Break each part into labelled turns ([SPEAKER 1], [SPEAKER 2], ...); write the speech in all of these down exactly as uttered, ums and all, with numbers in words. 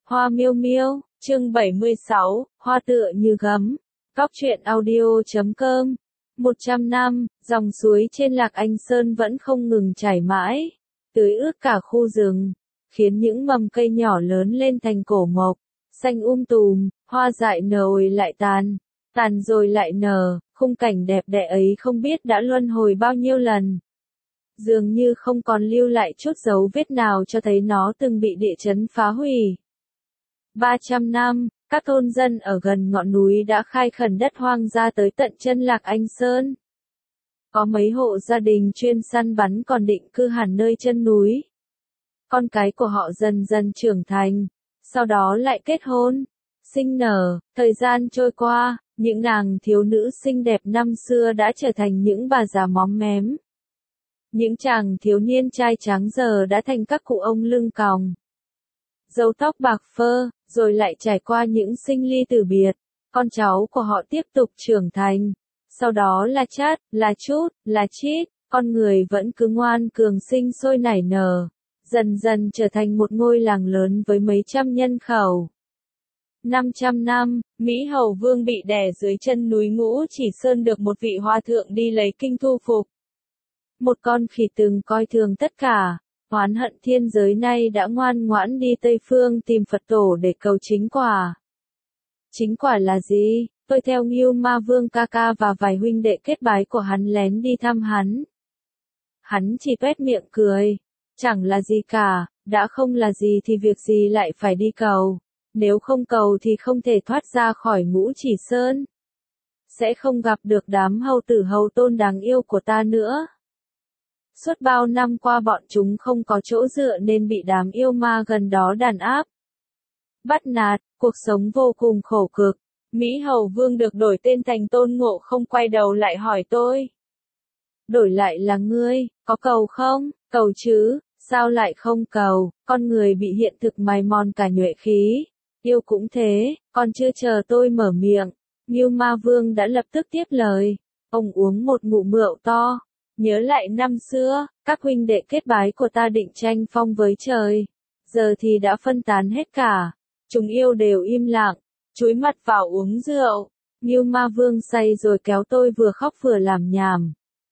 [SPEAKER 1] Hoa miêu miêu, chương bảy mươi sáu, hoa tựa như gấm. Góc truyện audio chấm com. một trăm năm, dòng suối trên Lạc Anh Sơn vẫn không ngừng chảy mãi, tưới ướt cả khu rừng, khiến những mầm cây nhỏ lớn lên thành cổ mộc, xanh um tùm, hoa dại nở rồi lại tàn, tàn rồi lại nở, khung cảnh đẹp đẽ ấy không biết đã luân hồi bao nhiêu lần. Dường như không còn lưu lại chút dấu vết nào cho thấy nó từng bị địa chấn phá hủy. ba trăm năm, các thôn dân ở gần ngọn núi đã khai khẩn đất hoang ra tới tận chân Lạc Anh Sơn. Có mấy hộ gia đình chuyên săn bắn còn định cư hẳn nơi chân núi. Con cái của họ dần dần trưởng thành, sau đó lại kết hôn, sinh nở, thời gian trôi qua, những nàng thiếu nữ xinh đẹp năm xưa đã trở thành những bà già móm mém. Những chàng thiếu niên trai tráng giờ đã thành các cụ ông lưng còng, râu tóc bạc phơ, rồi lại trải qua những sinh ly tử biệt, con cháu của họ tiếp tục trưởng thành, sau đó là Chát, là Chút, là Chít, con người vẫn cứ ngoan cường sinh sôi nảy nở, dần dần trở thành một ngôi làng lớn với mấy trăm nhân khẩu. năm trăm năm, Mỹ Hầu Vương bị đè dưới chân núi Ngũ Chỉ Sơn được một vị hòa thượng đi lấy kinh thu phục. Một con khỉ từng coi thường tất cả, oán hận thiên giới nay đã ngoan ngoãn đi Tây Phương tìm Phật tổ để cầu chính quả. Chính quả là gì? Tôi theo Ngưu Ma Vương ca ca và vài huynh đệ kết bái của hắn lén đi thăm hắn. Hắn chỉ tuét miệng cười, chẳng là gì cả, đã không là gì thì việc gì lại phải đi cầu, nếu không cầu thì không thể thoát ra khỏi Ngũ Chỉ Sơn. Sẽ không gặp được đám hầu tử hầu tôn đáng yêu của ta nữa. Suốt bao năm qua bọn chúng không có chỗ dựa nên bị đám yêu ma gần đó đàn áp, bắt nạt, cuộc sống vô cùng khổ cực. Mỹ Hầu Vương được đổi tên thành Tôn Ngộ Không quay đầu lại hỏi tôi. Đổi lại là ngươi, có cầu không? Cầu chứ, sao lại không cầu, con người bị hiện thực mài mòn cả nhuệ khí. Yêu cũng thế, còn chưa chờ tôi mở miệng, Ngưu Ma Vương đã lập tức tiếp lời. Ông uống một ngụm rượu to. Nhớ lại năm xưa, các huynh đệ kết bái của ta định tranh phong với trời. Giờ thì đã phân tán hết cả. Chúng yêu đều im lặng, chúi mặt vào uống rượu. Ngưu Ma Vương say rồi kéo tôi vừa khóc vừa làm nhảm.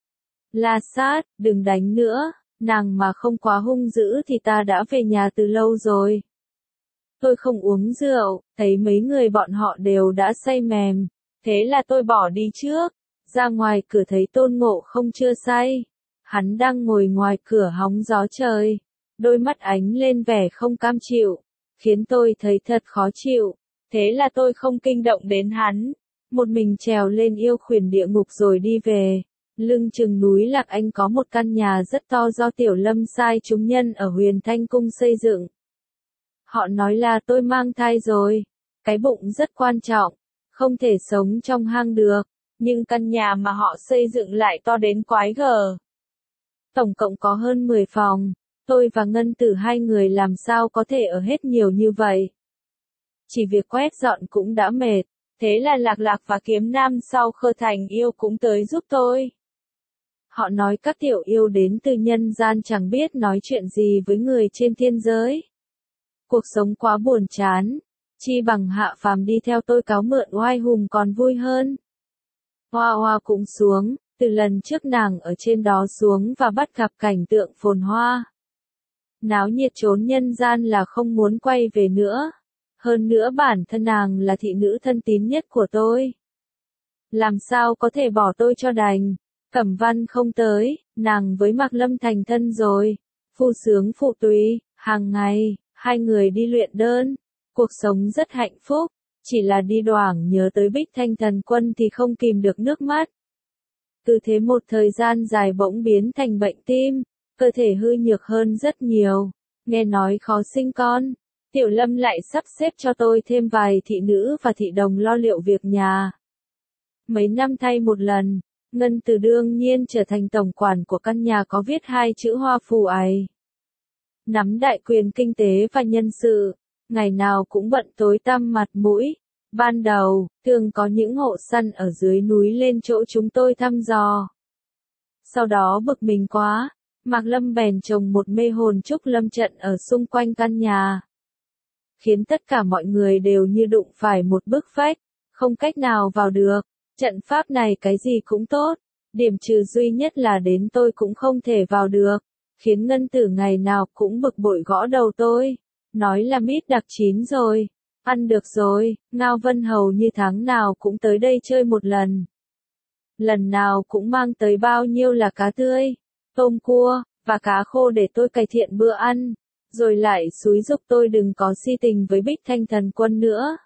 [SPEAKER 1] La Sát, đừng đánh nữa, nàng mà không quá hung dữ thì ta đã về nhà từ lâu rồi. Tôi không uống rượu, thấy mấy người bọn họ đều đã say mềm. Thế là tôi bỏ đi trước. Ra ngoài cửa thấy Tôn Ngộ Không chưa say. Hắn đang ngồi ngoài cửa hóng gió trời. Đôi mắt ánh lên vẻ không cam chịu. Khiến tôi thấy thật khó chịu. Thế là tôi không kinh động đến hắn. Một mình trèo lên yêu khuyển địa ngục rồi đi về. Lưng chừng núi Lạc Anh có một căn nhà rất to do Tiểu Lâm sai chúng nhân ở Huyền Thanh Cung xây dựng. Họ nói là tôi mang thai rồi. Cái bụng rất quan trọng. Không thể sống trong hang được. Nhưng căn nhà mà họ xây dựng lại to đến quái gở. Tổng cộng có hơn mười phòng, tôi và Ngân Tử hai người làm sao có thể ở hết nhiều như vậy. Chỉ việc quét dọn cũng đã mệt, thế là Lạc Lạc và Kiếm Nam sau Khơ Thành yêu cũng tới giúp tôi. Họ nói các tiểu yêu đến từ nhân gian chẳng biết nói chuyện gì với người trên thiên giới. Cuộc sống quá buồn chán, chi bằng hạ phàm đi theo tôi cáo mượn oai hùng còn vui hơn. Hoa Hoa cũng xuống, từ lần trước nàng ở trên đó xuống và bắt gặp cảnh tượng phồn hoa. Náo nhiệt trốn nhân gian là không muốn quay về nữa. Hơn nữa bản thân nàng là thị nữ thân tín nhất của tôi. Làm sao có thể bỏ tôi cho đành. Cẩm Văn không tới, nàng với Mạc Lâm thành thân rồi. Phu sướng phụ tùy, hàng ngày, hai người đi luyện đơn. Cuộc sống rất hạnh phúc. Chỉ là đi đoảng nhớ tới Bích Thanh Thần Quân thì không kìm được nước mắt. Cứ thế một thời gian dài bỗng biến thành bệnh tim, cơ thể hư nhược hơn rất nhiều, nghe nói khó sinh con. Tiểu Lâm lại sắp xếp cho tôi thêm vài thị nữ và thị đồng lo liệu việc nhà. Mấy năm thay một lần, Ngân Tử đương nhiên trở thành tổng quản của căn nhà có viết hai chữ Hoa Phù ấy. Nắm đại quyền kinh tế và nhân sự. Ngày nào cũng bận tối tăm mặt mũi. Ban đầu, thường có những hộ săn ở dưới núi lên chỗ chúng tôi thăm dò. Sau đó bực mình quá, Mạc Lâm bèn trồng một mê hồn trúc lâm trận ở xung quanh căn nhà. khiến tất cả mọi người đều như đụng phải một bức vách, không cách nào vào được. Trận pháp này cái gì cũng tốt, điểm trừ duy nhất là đến tôi cũng không thể vào được, khiến Ngân Tử ngày nào cũng bực bội gõ đầu tôi, nói là mít đặc chín rồi, ăn được rồi. Ngao Vân hầu như tháng nào cũng tới đây chơi một lần. Lần nào cũng mang tới bao nhiêu là cá tươi, tôm cua, và cá khô để tôi cải thiện bữa ăn, rồi lại xúi giục tôi đừng có si tình với Bích Thanh Thần Quân nữa.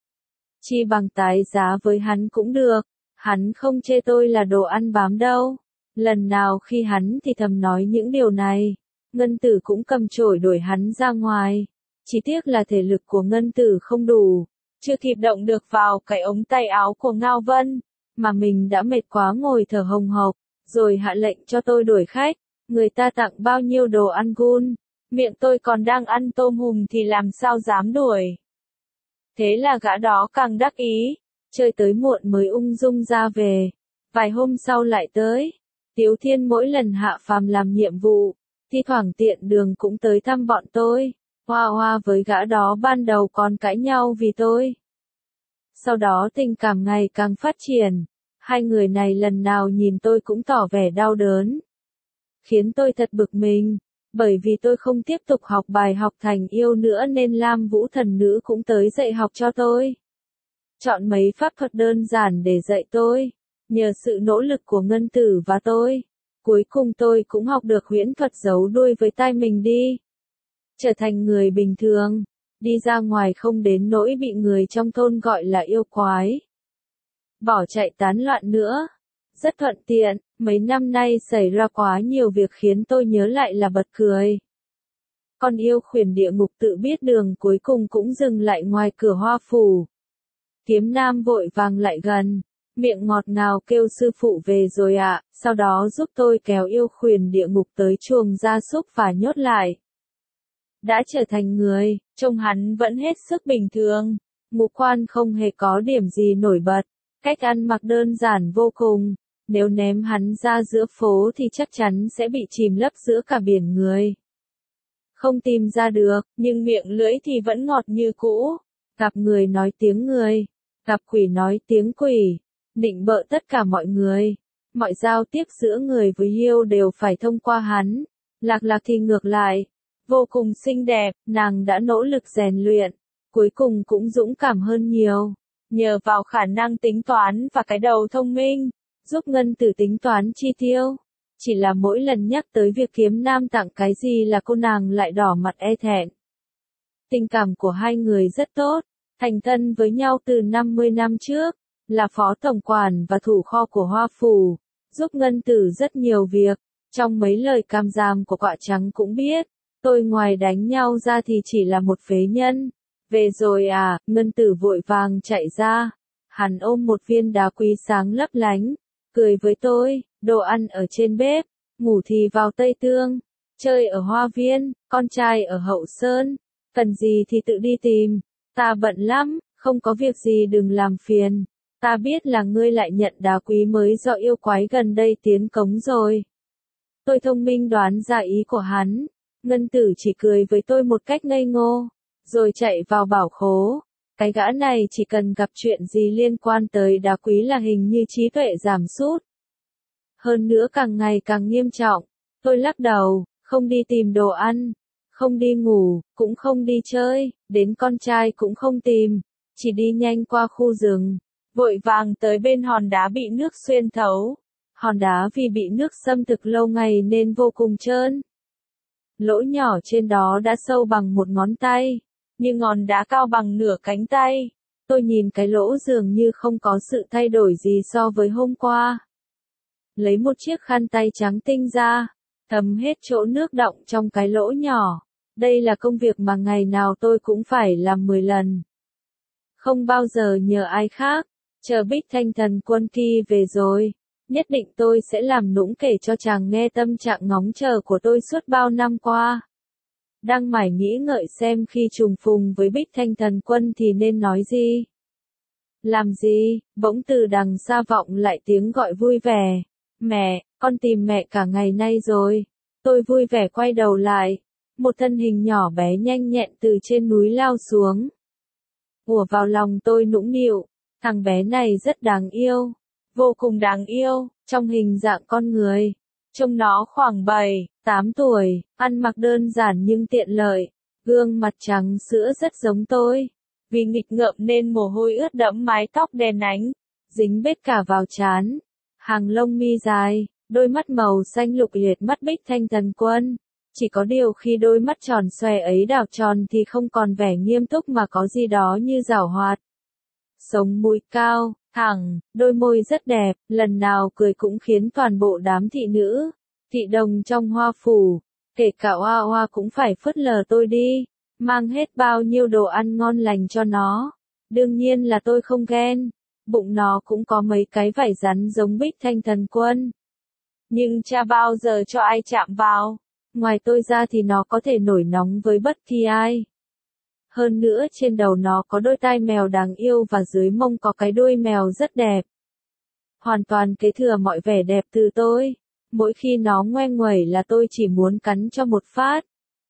[SPEAKER 1] Chi bằng tái giá với hắn cũng được, hắn không chê tôi là đồ ăn bám đâu. Lần nào khi hắn thì thầm nói những điều này, Ngân Tử cũng cầm chổi đuổi hắn ra ngoài. Chỉ tiếc là thể lực của Ngân Tử không đủ, chưa kịp động được vào cái ống tay áo của Ngao Vân, mà mình đã mệt quá ngồi thở hồng hộc, rồi hạ lệnh cho tôi đuổi khách. Người ta tặng bao nhiêu đồ ăn gun, miệng tôi còn đang ăn tôm hùm thì làm sao dám đuổi. Thế là gã đó càng đắc ý, chơi tới muộn mới ung dung ra về. Vài hôm sau lại tới. Tiếu Thiên mỗi lần hạ phàm làm nhiệm vụ, thi thoảng tiện đường cũng tới thăm bọn tôi. Hoa Hoa với gã đó ban đầu còn cãi nhau vì tôi. Sau đó tình cảm ngày càng phát triển, hai người này lần nào nhìn tôi cũng tỏ vẻ đau đớn, khiến tôi thật bực mình, bởi vì tôi không tiếp tục học bài học thành yêu nữa nên Lam Vũ Thần Nữ cũng tới dạy học cho tôi. Chọn mấy pháp thuật đơn giản để dạy tôi, nhờ sự nỗ lực của Ngân Tử và tôi, cuối cùng tôi cũng học được huyễn thuật giấu đuôi với tai mình đi. Trở thành người bình thường, đi ra ngoài không đến nỗi bị người trong thôn gọi là yêu quái. Bỏ chạy tán loạn nữa. Rất thuận tiện, mấy năm nay xảy ra quá nhiều việc khiến tôi nhớ lại là bật cười. Con yêu khuyển địa ngục tự biết đường cuối cùng cũng dừng lại ngoài cửa Hoa phủ. Kiếm Nam vội vàng lại gần, miệng ngọt ngào kêu sư phụ về rồi ạ, à, sau đó giúp tôi kéo yêu khuyển địa ngục tới chuồng gia súc và nhốt lại. Đã trở thành người, trông hắn vẫn hết sức bình thường, ngũ quan không hề có điểm gì nổi bật, cách ăn mặc đơn giản vô cùng. Nếu ném hắn ra giữa phố thì chắc chắn sẽ bị chìm lấp giữa cả biển người. Không tìm ra được, nhưng miệng lưỡi thì vẫn ngọt như cũ. Gặp người nói tiếng người, gặp quỷ nói tiếng quỷ, định bợ tất cả mọi người. Mọi giao tiếp giữa người với yêu đều phải thông qua hắn. Lạc Lạc thì ngược lại, vô cùng xinh đẹp, nàng đã nỗ lực rèn luyện, cuối cùng cũng dũng cảm hơn nhiều. Nhờ vào khả năng tính toán và cái đầu thông minh, giúp Ngân Tử tính toán chi tiêu. Chỉ là mỗi lần nhắc tới việc Kiếm Nam tặng cái gì là cô nàng lại đỏ mặt e thẹn. Tình cảm của hai người rất tốt, thành thân với nhau từ năm mươi năm trước, là phó tổng quản và thủ kho của Hoa phủ, giúp Ngân Tử rất nhiều việc. Trong mấy lời cam giam của Quạ Trắng cũng biết, tôi ngoài đánh nhau ra thì chỉ là một phế nhân. Về rồi à, Ngân Tử vội vàng chạy ra. Hắn ôm một viên đá quý sáng lấp lánh, cười với tôi, đồ ăn ở trên bếp, ngủ thì vào Tây Tương, chơi ở Hoa Viên, con trai ở Hậu Sơn, cần gì thì tự đi tìm, ta bận lắm, không có việc gì đừng làm phiền, ta biết là ngươi lại nhận đá quý mới do yêu quái gần đây tiến cống rồi. Tôi thông minh đoán ra ý của hắn, Ngân Tử chỉ cười với tôi một cách ngây ngô, rồi chạy vào bảo khố. Cái gã này chỉ cần gặp chuyện gì liên quan tới đá quý là hình như trí tuệ giảm sút. Hơn nữa càng ngày càng nghiêm trọng. Tôi lắc đầu, không đi tìm đồ ăn, không đi ngủ, cũng không đi chơi, đến con trai cũng không tìm, chỉ đi nhanh qua khu rừng, vội vàng tới bên hòn đá bị nước xuyên thấu. Hòn đá vì bị nước xâm thực lâu ngày nên vô cùng trơn. Lỗ nhỏ trên đó đã sâu bằng một ngón tay, nhưng ngọn đá cao bằng nửa cánh tay. Tôi nhìn cái lỗ dường như không có sự thay đổi gì so với hôm qua. Lấy một chiếc khăn tay trắng tinh ra, thấm hết chỗ nước đọng trong cái lỗ nhỏ. Đây là công việc mà ngày nào tôi cũng phải làm mười lần. Không bao giờ nhờ ai khác, chờ Bích Thanh Thần Quân kia về rồi, nhất định tôi sẽ làm nũng kể cho chàng nghe tâm trạng ngóng chờ của tôi suốt bao năm qua. Đang mải nghĩ ngợi xem khi trùng phùng với Bích Thanh Thần Quân thì nên nói gì. Làm gì, bỗng từ đằng xa vọng lại tiếng gọi vui vẻ. Mẹ, con tìm mẹ cả ngày nay rồi. Tôi vui vẻ quay đầu lại. Một thân hình nhỏ bé nhanh nhẹn từ trên núi lao xuống. Ùa vào lòng tôi nũng nịu, thằng bé này rất đáng yêu, vô cùng đáng yêu, trong hình dạng con người. Trông nó khoảng bảy, tám tuổi, ăn mặc đơn giản nhưng tiện lợi, gương mặt trắng sữa rất giống tôi. Vì nghịch ngợm nên mồ hôi ướt đẫm mái tóc đen ánh, dính bết cả vào trán. Hàng lông mi dài, đôi mắt màu xanh lục liệt mắt Bích Thanh Thần Quân. Chỉ có điều khi đôi mắt tròn xoe ấy đảo tròn thì không còn vẻ nghiêm túc mà có gì đó như giảo hoạt. Sống mũi cao, thẳng, đôi môi rất đẹp, lần nào cười cũng khiến toàn bộ đám thị nữ, thị đồng trong Hoa Phủ, kể cả Hoa Hoa cũng phải phớt lờ tôi đi, mang hết bao nhiêu đồ ăn ngon lành cho nó. Đương nhiên là tôi không ghen, bụng nó cũng có mấy cái vảy rắn giống Bích Thanh Thần Quân. Nhưng cha bao giờ cho ai chạm vào, ngoài tôi ra thì nó có thể nổi nóng với bất kỳ ai. Hơn nữa trên đầu nó có đôi tai mèo đáng yêu và dưới mông có cái đuôi mèo rất đẹp. Hoàn toàn kế thừa mọi vẻ đẹp từ tôi. Mỗi khi nó ngoe nguẩy là tôi chỉ muốn cắn cho một phát.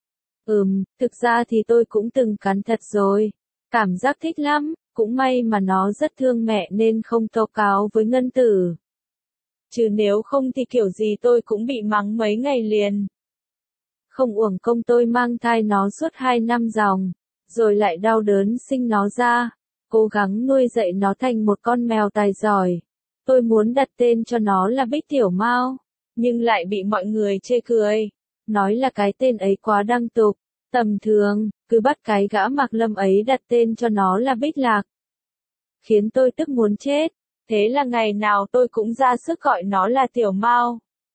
[SPEAKER 1] Ừm, thực ra thì tôi cũng từng cắn thật rồi. Cảm giác thích lắm, cũng may mà nó rất thương mẹ nên không tố cáo với Ngân Tử. Chứ nếu không thì kiểu gì tôi cũng bị mắng mấy ngày liền. Không uổng công tôi mang thai nó suốt hai năm dòng, rồi lại đau đớn sinh nó ra, cố gắng nuôi dạy nó thành một con mèo tài giỏi. Tôi muốn đặt tên cho nó là Bích Tiểu Mao, nhưng lại bị mọi người chê cười, nói là cái tên ấy quá đăng tục, tầm thường, cứ bắt cái gã Mạc Lâm ấy đặt tên cho nó là Bích Lạc. Khiến tôi tức muốn chết, thế là ngày nào tôi cũng ra sức gọi nó là Tiểu Mao.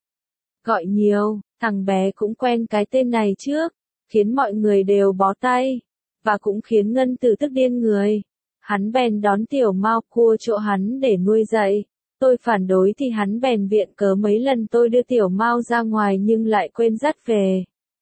[SPEAKER 1] Gọi nhiều, thằng bé cũng quen cái tên này trước, khiến mọi người đều bó tay, và cũng khiến Ngân Tử tức điên người. Hắn bèn đón Tiểu Mao cua chỗ hắn để nuôi dạy. Tôi phản đối thì hắn bèn viện cớ mấy lần tôi đưa Tiểu Mao ra ngoài nhưng lại quên dắt về.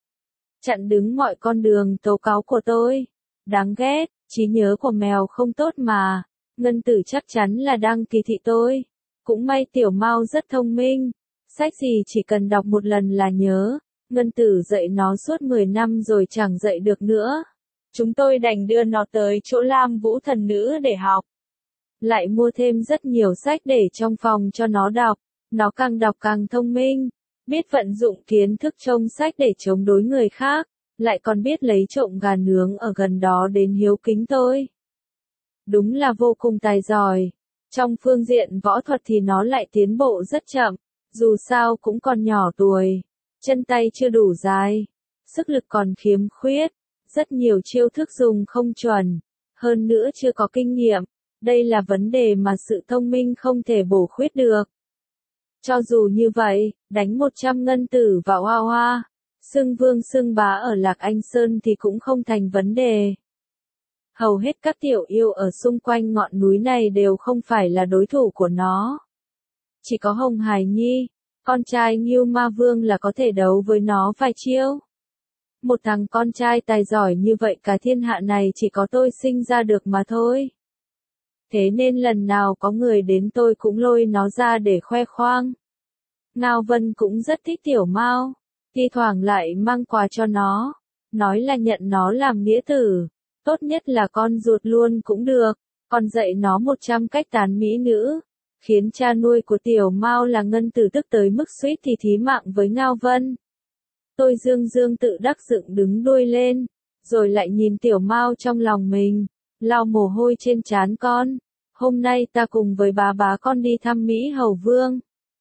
[SPEAKER 1] Chặn đứng mọi con đường tố cáo của tôi. Đáng ghét, trí nhớ của mèo không tốt mà. Ngân Tử chắc chắn là đang kỳ thị tôi. Cũng may Tiểu Mao rất thông minh. Sách gì chỉ cần đọc một lần là nhớ. Ngân Tử dạy nó suốt mười năm rồi chẳng dạy được nữa. Chúng tôi đành đưa nó tới chỗ Lam Vũ Thần Nữ để học. Lại mua thêm rất nhiều sách để trong phòng cho nó đọc. Nó càng đọc càng thông minh. Biết vận dụng kiến thức trong sách để chống đối người khác. Lại còn biết lấy trộm gà nướng ở gần đó đến hiếu kính tôi. Đúng là vô cùng tài giỏi. Trong phương diện võ thuật thì nó lại tiến bộ rất chậm. Dù sao cũng còn nhỏ tuổi. Chân tay chưa đủ dài. Sức lực còn khiếm khuyết. Rất nhiều chiêu thức dùng không chuẩn. Hơn nữa chưa có kinh nghiệm. Đây là vấn đề mà sự thông minh không thể bổ khuyết được. Cho dù như vậy, đánh một trăm Ngân Tử vào Hoa Hoa, xưng vương xưng bá ở Lạc Anh Sơn thì cũng không thành vấn đề. Hầu hết các tiểu yêu ở xung quanh ngọn núi này đều không phải là đối thủ của nó. Chỉ có Hồng Hải Nhi, con trai Ngưu Ma Vương là có thể đấu với nó vài chiêu. Một thằng con trai tài giỏi như vậy cả thiên hạ này chỉ có tôi sinh ra được mà thôi. Thế nên lần nào có người đến tôi cũng lôi nó ra để khoe khoang. Ngao Vân cũng rất thích Tiểu Mao, thi thoảng lại mang quà cho nó, nói là nhận nó làm nghĩa tử, tốt nhất là con ruột luôn cũng được, còn dạy nó một trăm cách tán mỹ nữ, khiến cha nuôi của Tiểu Mao là Ngân Tử tức tới mức suýt thì thí mạng với Ngao Vân. Tôi dương dương tự đắc dựng đứng đuôi lên, rồi lại nhìn Tiểu Mao trong lòng mình, lau mồ hôi trên trán con. Hôm nay ta cùng với bà bá con đi thăm Mỹ Hầu Vương.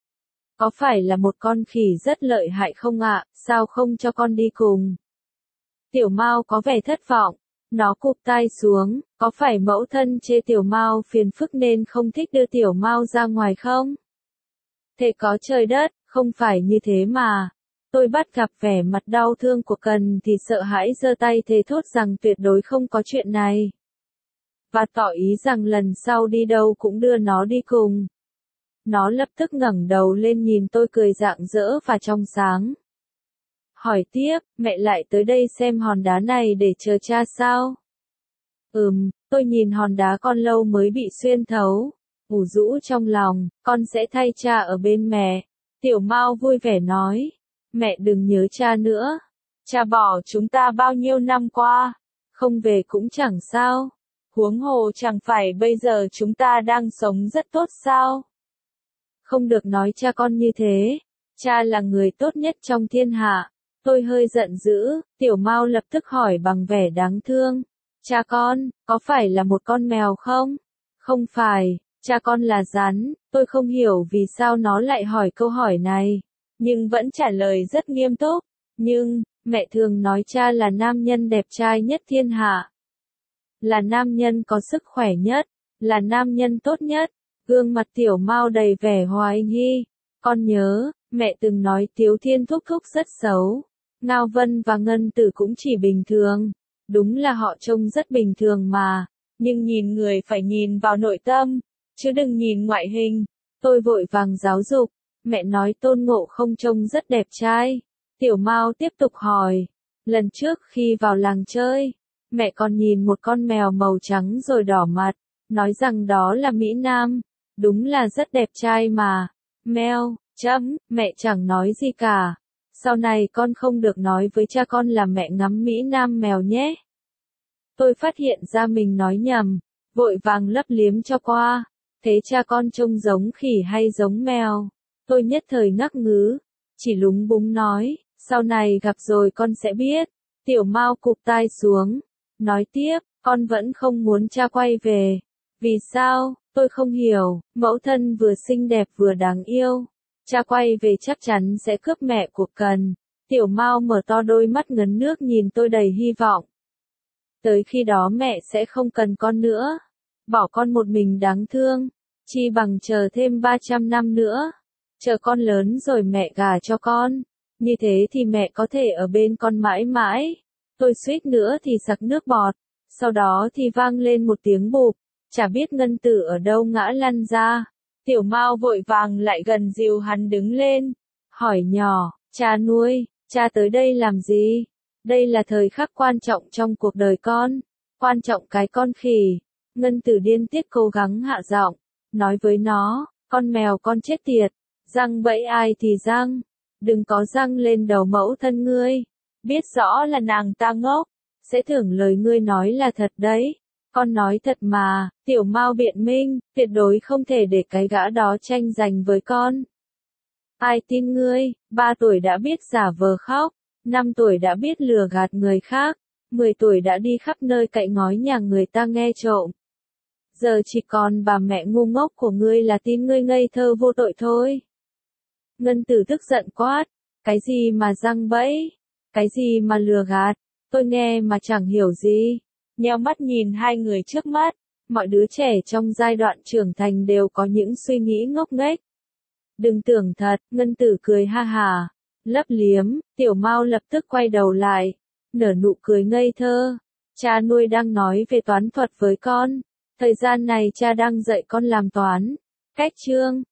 [SPEAKER 1] Có phải là một con khỉ rất lợi hại không ạ, sao không cho con đi cùng? Tiểu Mao có vẻ thất vọng, nó cụp tai xuống, có phải mẫu thân chê Tiểu Mao phiền phức nên không thích đưa Tiểu Mao ra ngoài không? Thế có trời đất, không phải như thế mà. Tôi bắt gặp vẻ mặt đau thương của Cần thì sợ hãi giơ tay thề thốt rằng tuyệt đối không có chuyện này. Và tỏ ý rằng lần sau đi đâu cũng đưa nó đi cùng. Nó lập tức ngẩng đầu lên nhìn tôi cười rạng rỡ và trong sáng. Hỏi tiếp, mẹ lại tới đây xem hòn đá này để chờ cha sao? Ừm, tôi nhìn hòn đá con lâu mới bị xuyên thấu. Ủ rũ trong lòng, con sẽ thay cha ở bên mẹ. Tiểu Mao vui vẻ nói. Mẹ đừng nhớ cha nữa. cha bỏ chúng ta bao nhiêu năm qua, không về cũng chẳng sao. Huống hồ chẳng phải bây giờ chúng ta đang sống rất tốt sao? Không được nói cha con như thế, cha là người tốt nhất trong thiên hạ. Tôi hơi giận dữ, Tiểu Mao lập tức hỏi bằng vẻ đáng thương. Cha con, có phải là một con mèo không? Không phải, cha con là rắn. Tôi không hiểu vì sao nó lại hỏi câu hỏi này, nhưng vẫn trả lời rất nghiêm túc. Nhưng, mẹ thường nói cha là nam nhân đẹp trai nhất thiên hạ. Là nam nhân có sức khỏe nhất, là nam nhân tốt nhất. Gương mặt Tiểu Mao đầy vẻ hoài nghi. Con nhớ, mẹ từng nói Tiếu Thiên thúc thúc rất xấu. Ngao Vân và Ngân Tử cũng chỉ bình thường. Đúng là họ trông rất bình thường mà. Nhưng nhìn người phải nhìn vào nội tâm, chứ đừng nhìn ngoại hình. Tôi vội vàng giáo dục. Mẹ nói Tôn Ngộ Không trông rất đẹp trai. Tiểu Mao tiếp tục hỏi. Lần trước khi vào làng chơi, mẹ còn nhìn một con mèo màu trắng rồi đỏ mặt, nói rằng đó là Mỹ Nam. Đúng là rất đẹp trai mà. Mèo, chấm, mẹ chẳng nói gì cả. Sau này con không được nói với cha con là mẹ ngắm Mỹ Nam mèo nhé. Tôi phát hiện ra mình nói nhầm, vội vàng lấp liếm cho qua. Thế cha con trông giống khỉ hay giống mèo? Tôi nhất thời ngắc ngứ, chỉ lúng búng nói, sau này gặp rồi con sẽ biết. Tiểu Mao cụp tai xuống, nói tiếp, con vẫn không muốn cha quay về. Vì sao? Tôi không hiểu, mẫu thân vừa xinh đẹp vừa đáng yêu. Cha quay về chắc chắn sẽ cướp mẹ của Cần. Tiểu Mao mở to đôi mắt ngấn nước nhìn tôi đầy hy vọng. Tới khi đó mẹ sẽ không cần con nữa. Bỏ con một mình đáng thương. Chi bằng chờ thêm ba trăm năm nữa. Chờ con lớn rồi mẹ gả cho con. Như thế thì mẹ có thể ở bên con mãi mãi. Tôi suýt nữa thì sặc nước bọt. Sau đó thì vang lên một tiếng bụp. Chả biết Ngân Tử ở đâu ngã lăn ra. Tiểu Mao vội vàng lại gần dìu hắn đứng lên. Hỏi nhỏ, cha nuôi, cha tới đây làm gì? Đây là thời khắc quan trọng trong cuộc đời con. Quan trọng cái con khỉ. Ngân Tử điên tiết cố gắng hạ giọng. Nói với nó, con mèo con chết tiệt. Răng bẫy ai thì răng. Đừng có răng lên đầu mẫu thân ngươi. Biết rõ là nàng ta ngốc. Sẽ tưởng lời ngươi nói là thật đấy. Con nói thật mà, Tiểu Mao biện minh, tuyệt đối không thể để cái gã đó tranh giành với con. Ai tin ngươi, ba tuổi đã biết giả vờ khóc, năm tuổi đã biết lừa gạt người khác, mười tuổi đã đi khắp nơi cậy ngói nhà người ta nghe trộm. Giờ chỉ còn bà mẹ ngu ngốc của ngươi là tin ngươi ngây thơ vô tội thôi. Ngân Tử tức giận quát, cái gì mà răng bẫy, cái gì mà lừa gạt, tôi nghe mà chẳng hiểu gì. Nheo mắt nhìn hai người trước mắt, mọi đứa trẻ trong giai đoạn trưởng thành đều có những suy nghĩ ngốc nghếch. Đừng tưởng thật, Ngân Tử cười ha hà, lấp liếm, Tiểu Mao lập tức quay đầu lại, nở nụ cười ngây thơ. Cha nuôi đang nói về toán thuật với con, thời gian này cha đang dạy con làm toán. Cách chương